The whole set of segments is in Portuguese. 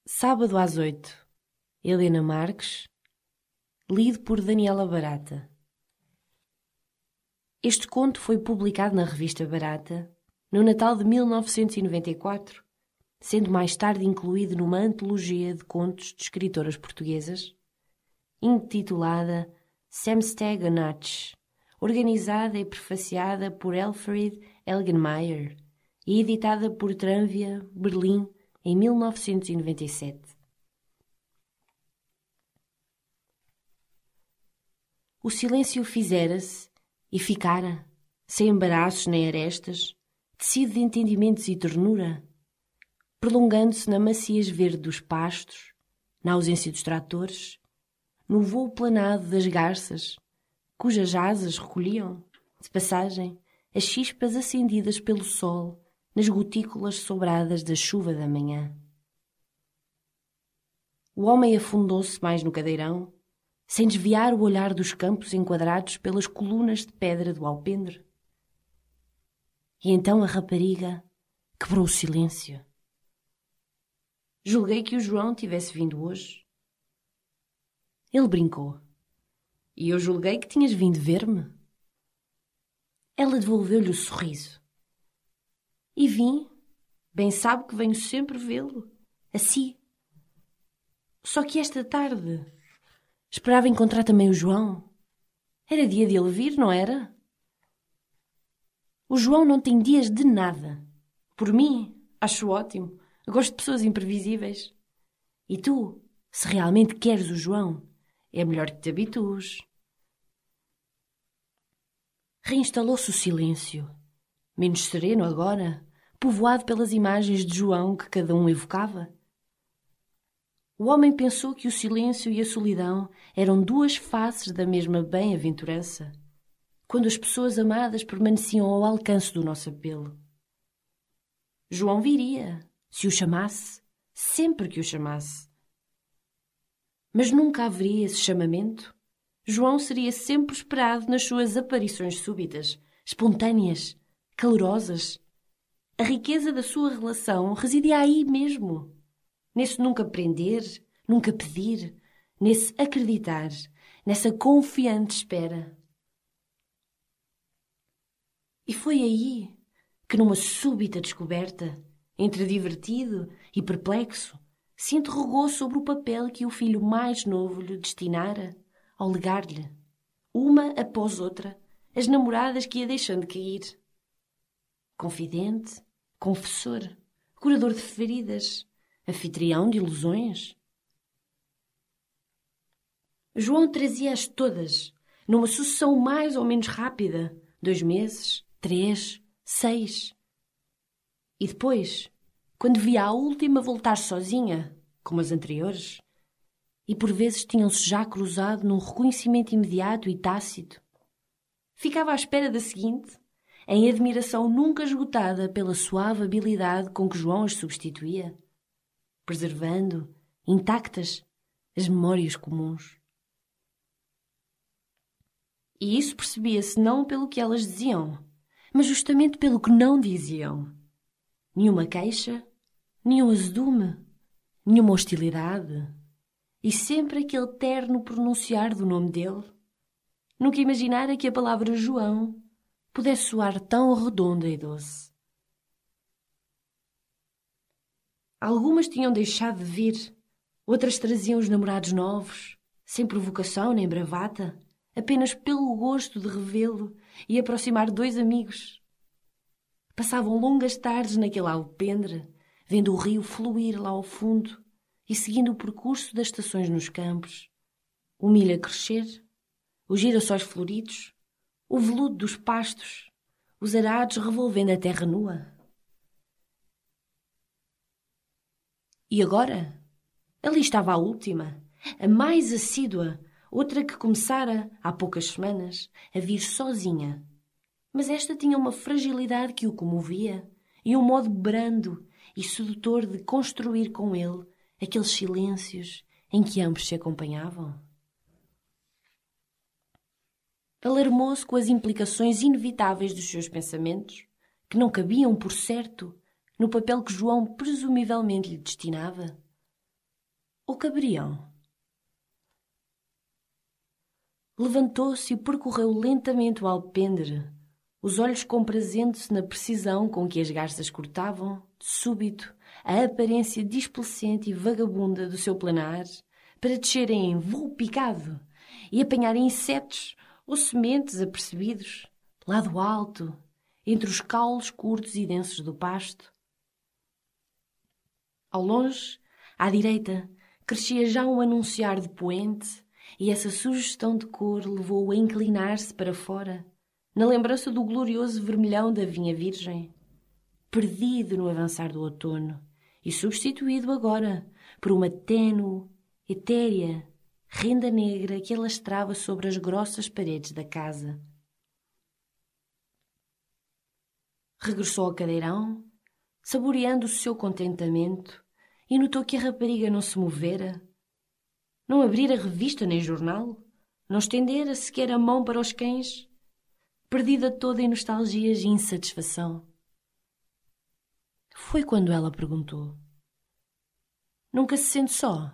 Sábado às 8. Helena Marques. Lido por Daniela Barata. Este conto foi publicado na revista Barata no Natal de 1994, sendo mais tarde incluído numa antologia de contos de escritoras portuguesas, intitulada Samstag on Natch, organizada e prefaciada por Elfriede Elgenmayer e editada por Tranvia, Berlim, em 1997. O silêncio fizera-se e ficara, sem embaraços nem arestas, tecido de entendimentos e ternura, prolongando-se na maciez verde dos pastos, na ausência dos tratores, no vôo planado das garças, cujas asas recolhiam, de passagem, as chispas acendidas pelo sol nas gotículas sobradas da chuva da manhã. O homem afundou-se mais no cadeirão, sem desviar o olhar dos campos enquadrados pelas colunas de pedra do alpendre. E então a rapariga quebrou o silêncio. Julguei que o João tivesse vindo hoje. Ele brincou. E eu julguei que tinhas vindo ver-me. Ela devolveu-lhe o sorriso. E vim. Bem sabe que venho sempre vê-lo. Assim. Só que esta tarde esperava encontrar também o João. Era dia de ele vir, não era? O João não tem dias de nada. Por mim, acho ótimo. Eu gosto de pessoas imprevisíveis. E tu, se realmente queres o João, é melhor que te habitues. Reinstalou-se o silêncio, menos sereno agora, povoado pelas imagens de João que cada um evocava. O homem pensou que o silêncio e a solidão eram duas faces da mesma bem-aventurança, quando as pessoas amadas permaneciam ao alcance do nosso apelo. João viria, se o chamasse, sempre que o chamasse. Mas nunca haveria esse chamamento. João seria sempre esperado nas suas aparições súbitas, espontâneas, calorosas. A riqueza da sua relação residia aí mesmo, nesse nunca prender, nunca pedir, nesse acreditar, nessa confiante espera. E foi aí que, numa súbita descoberta, entre divertido e perplexo, se interrogou sobre o papel que o filho mais novo lhe destinara ao legar-lhe, uma após outra, as namoradas que ia deixando cair. Confidente, confessor, curador de feridas, anfitrião de ilusões. João trazia-as todas, numa sucessão mais ou menos rápida, 2 meses, 3, 6. E depois, quando via a última voltar sozinha, como as anteriores, e por vezes tinham-se já cruzado num reconhecimento imediato e tácito, ficava à espera da seguinte, em admiração nunca esgotada pela suave habilidade com que João as substituía, preservando, intactas, as memórias comuns. E isso percebia-se não pelo que elas diziam, mas justamente pelo que não diziam. Nenhuma queixa, nenhum azedume, nenhuma hostilidade, e sempre aquele terno pronunciar do nome dele. Nunca imaginara que a palavra João pudesse soar tão redonda e doce. Algumas tinham deixado de vir, outras traziam os namorados novos, sem provocação nem bravata, apenas pelo gosto de revê-lo e aproximar 2 amigos. Passavam longas tardes naquele alpendre, vendo o rio fluir lá ao fundo e seguindo o percurso das estações nos campos, o milho a crescer, os girassóis floridos, o veludo dos pastos, os arados revolvendo a terra nua. E agora? Ali estava a última, a mais assídua, outra que começara, há poucas semanas, a vir sozinha. Mas esta tinha uma fragilidade que o comovia e um modo brando e sedutor de construir com ele aqueles silêncios em que ambos se acompanhavam. Alarmou-se com as implicações inevitáveis dos seus pensamentos, que não cabiam, por certo, no papel que João presumivelmente lhe destinava. ou caberiam? Levantou-se e percorreu lentamente o alpendre, os olhos comprazendo-se na precisão com que as garças cortavam, de súbito, a aparência displecente e vagabunda do seu planar, para descerem em voo picado e apanharem insetos ou sementes apercebidos, lá do alto, entre os caules curtos e densos do pasto. Ao longe, à direita, crescia já um anunciar de poente, e essa sugestão de cor levou-o a inclinar-se para fora, na lembrança do glorioso vermelhão da vinha virgem, perdido no avançar do outono e substituído agora por uma tênue, etérea, renda negra que alastrava sobre as grossas paredes da casa. Regressou ao cadeirão, saboreando o seu contentamento, e notou que a rapariga não se movera, não abrira revista nem jornal, não estendera sequer a mão para os cães, perdida toda em nostalgias e insatisfação. Foi quando ela perguntou: "Nunca se sente só?"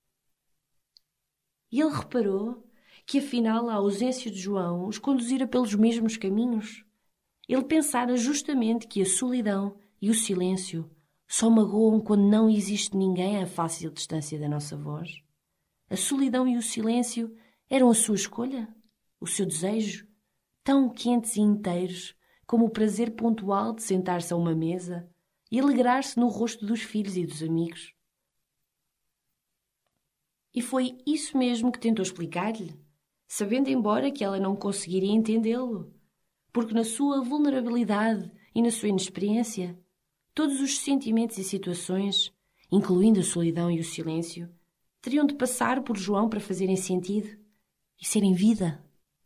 E ele reparou que, afinal, a ausência de João os conduzira pelos mesmos caminhos. Ele pensara justamente que a solidão e o silêncio só magoam quando não existe ninguém a fácil distância da nossa voz. A solidão e o silêncio eram a sua escolha, o seu desejo, tão quentes e inteiros como o prazer pontual de sentar-se a uma mesa e alegrar-se no rosto dos filhos e dos amigos. E foi isso mesmo que tentou explicar-lhe, sabendo embora que ela não conseguiria entendê-lo, porque na sua vulnerabilidade e na sua inexperiência, todos os sentimentos e situações, incluindo a solidão e o silêncio, teriam de passar por João para fazerem sentido e serem vida.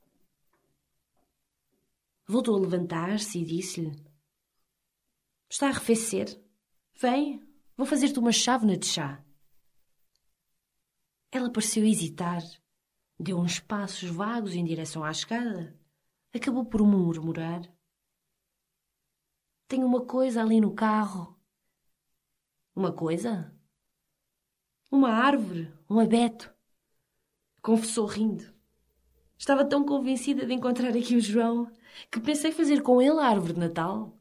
Voltou a levantar-se e disse-lhe: "Está a arrefecer? Vem, vou fazer-te uma chávena de chá." Ela pareceu hesitar, deu uns passos vagos em direção à escada, acabou por murmurar: "Tenho uma coisa ali no carro." "Uma coisa?" "Uma árvore, um abeto," confessou rindo. Estava tão convencida de encontrar aqui o João que pensei fazer com ele a árvore de Natal.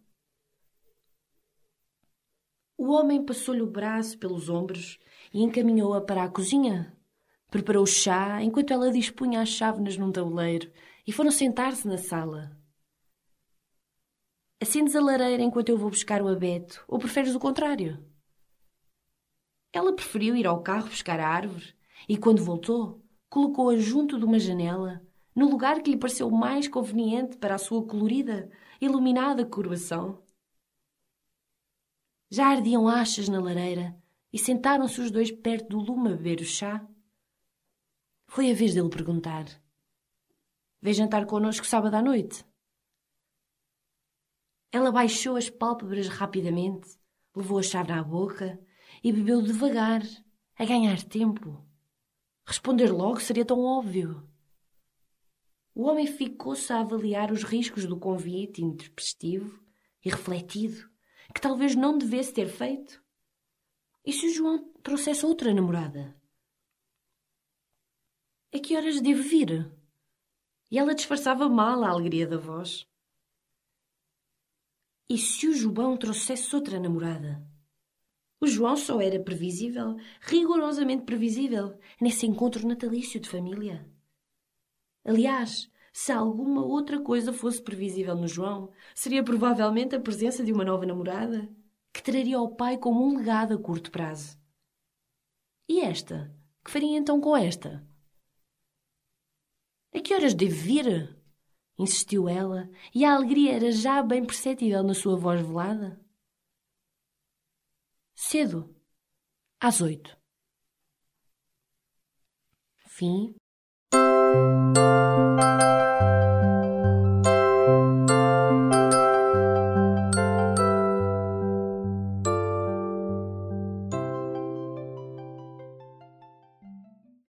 O homem passou-lhe o braço pelos ombros e encaminhou-a para a cozinha. Preparou o chá enquanto ela dispunha as chávenas num tabuleiro e foram sentar-se na sala. "Acendes a lareira enquanto eu vou buscar o abeto, ou preferes o contrário?" Ela preferiu ir ao carro buscar a árvore e, quando voltou, colocou-a junto de uma janela, no lugar que lhe pareceu mais conveniente para a sua colorida, iluminada coroação. Já ardiam achas na lareira e sentaram-se os dois perto do lume a beber o chá. Foi a vez dele perguntar: "Vem jantar connosco sábado à noite?" Ela baixou as pálpebras rapidamente, levou a chave à boca e bebeu devagar, a ganhar tempo. Responder logo seria tão óbvio. O homem ficou-se a avaliar os riscos do convite intempestivo e refletido, que talvez não devesse ter feito. E se o João trouxesse outra namorada? "A que horas devo vir?" E ela disfarçava mal a alegria da voz. E se o João trouxesse outra namorada? O João só era previsível, rigorosamente previsível, nesse encontro natalício de família. Aliás, se alguma outra coisa fosse previsível no João, seria provavelmente a presença de uma nova namorada, que traria ao pai como um legado a curto prazo. E esta? Que faria então com esta? "A que horas devo vir?" insistiu ela, e a alegria era já bem perceptível na sua voz velada. "Cedo, às 8." Fim